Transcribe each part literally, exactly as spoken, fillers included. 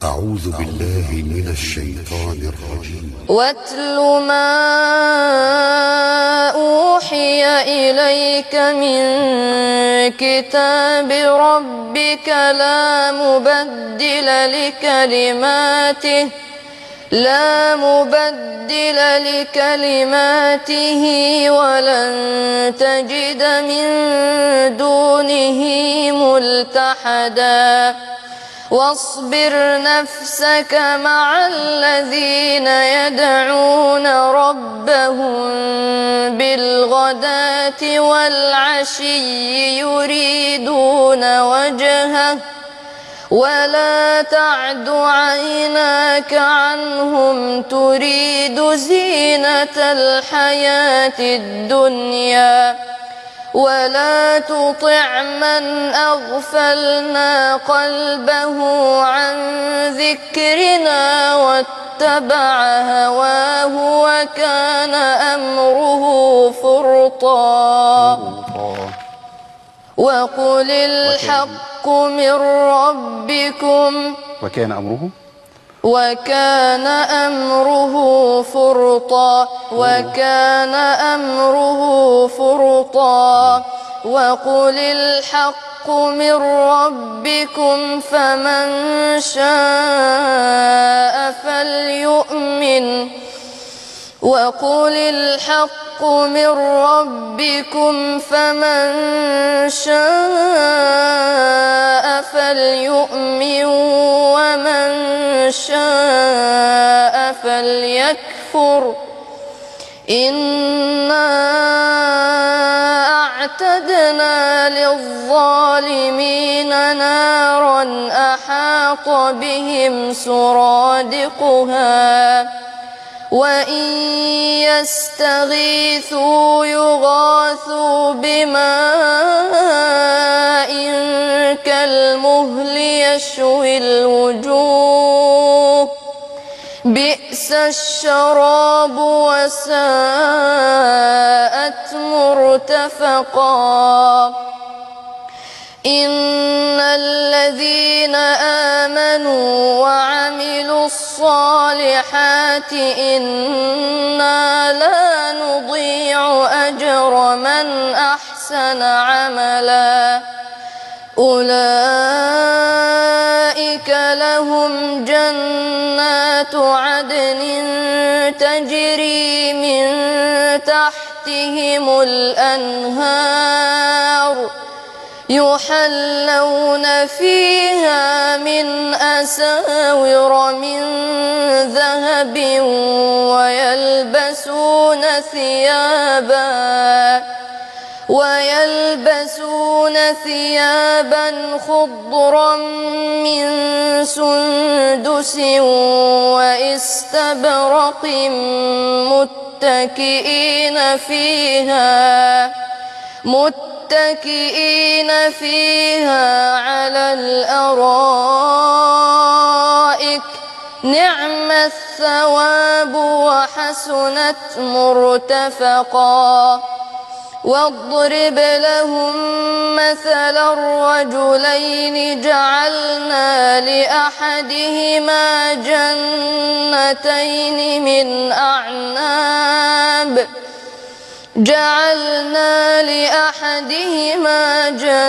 أعوذ بالله من الشيطان الرجيم. واتل ما أوحي إليك من كتاب ربك لا مبدل لكلماته لا مبدل لكلماته ولن تجد من دونه ملتحدا واصبر نفسك مع الذين يدعون ربهم بالغداة والعشي يريدون وجهه ولا تعد عيناك عنهم تريد زينة الحياة الدنيا ولا تطع من أغفلنا قلبه عن ذكرنا واتبع هواه وكان أمره فرطا وقل الحق من ربكم وكان أمره وكان أمره فرطا وكان أمره فرطا وقل الحق من ربكم فمن شاء فليؤمن وقل الحق من ربكم فمن شاء فليؤمن ومن شاء فليكفر إنا أعتدنا للظالمين نارا أحاط بهم سرادقها وإن يستغيثوا يغاثوا بماء كالمهل يشوي الوجوه بئس الشراب وساءت مرتفقا إن الذين آمنوا وعملوا الصالحات إنا لا نضيع أجر من أحسن عملا أولئك لهم جنات عدن تجري من تحتهم الأنهار يحلون فيها من أساور من ذهب ويلبسون ثيابا ويلبسون ثيابا خضرا من سندس واستبرق متكئين فيها متكئين فيها على الأرائك نعم الثواب وحسنت مرتفقا واضرب لهم مثل الرجلين جعلنا لأحدهما جنتين من أعناب جعلنا لأحدهما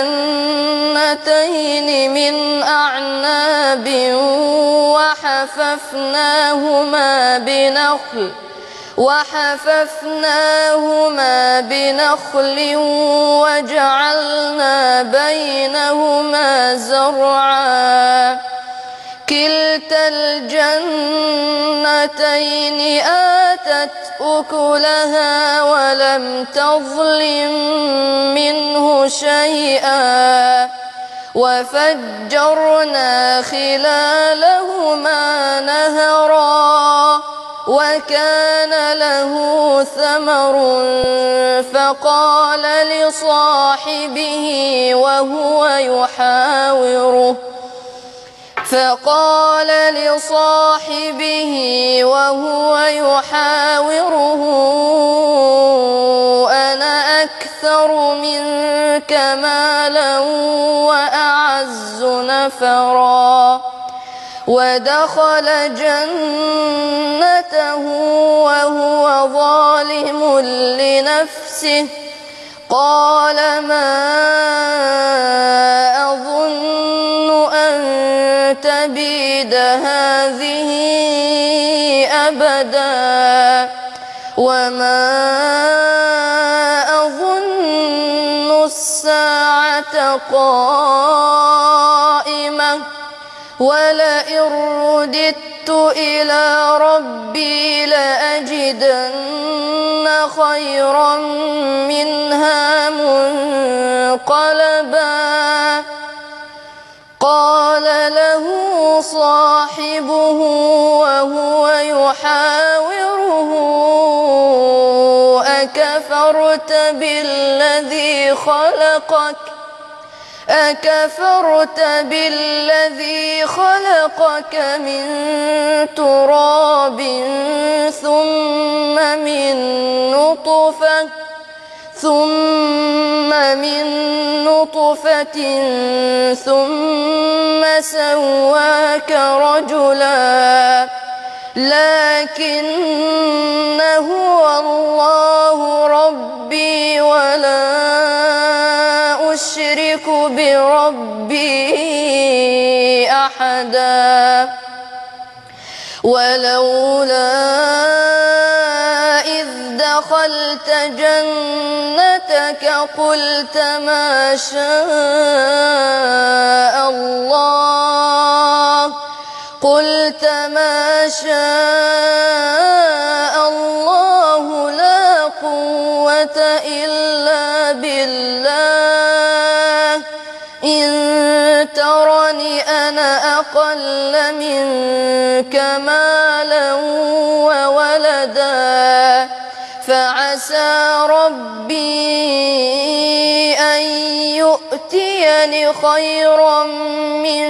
جنتين من أعناب وحففناهما بنخل وحففناهما بنخل وجعلنا بينهما زرعا كلتا الجنتين آتت أكلها ولم تظلم منه شيئا وفجرنا خلالهما نهرا وكان له ثمر فقال لصاحبه وهو يحاوره فقال لصاحبه وهو يحاوره أنا أكثر منك مالا وأعز نفرا ودخل جنته وهو ظالم لنفسه قال ما أظن أن تبيد هذه أبدا وما أظن الساعة قائمة ولئن رددت إلى ربي لأجدن خيرا منها منقلبا قال له صاحبه وهو يحاوره أكفرت بالذي خلقك أكفرت بالذي خلقك من تراب ثم من نطفة ثم من نطفة ثم سواك رجلا لكن هو الله ربي ولا أشرك بربي أحدا ولولا إذ دخلت جنتك قلت ما شاء الله قلت ما شاء الله لا قوة إلا بالله إن ترني أنا أقل منك مالا وولدا فعسى ربي أن يؤتيني خيرا من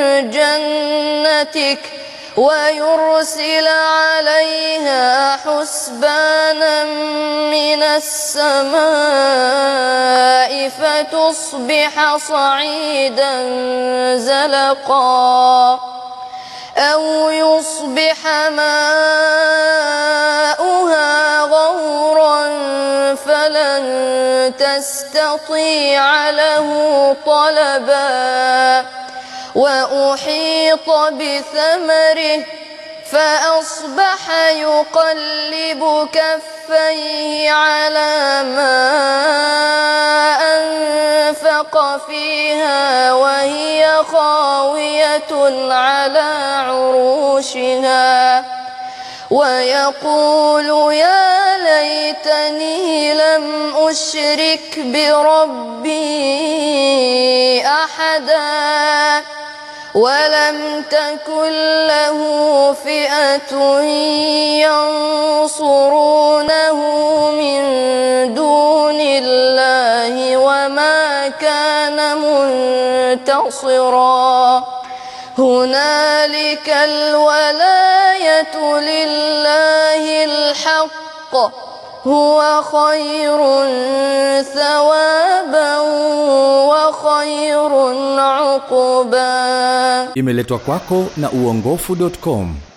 جنتك ويرسل عليها حسبانا من السماء فتصبح صعيدا زلقا أو يصبح ماؤها غورا فلن تستطيع له طلبا وأحيط بثمره فأصبح يقلب كفيه على ما أنفق فيها وهي خاوية على عروشها ويقول يا ليتني لم أشرك بربي أحدا ولم تكن له فئة ينصرونه من دون الله وما كان منتصرا هنالك الولاية لله الحق هو خير ثوابا وخير عقبا. Imeletwa kwako na uongofu dot com.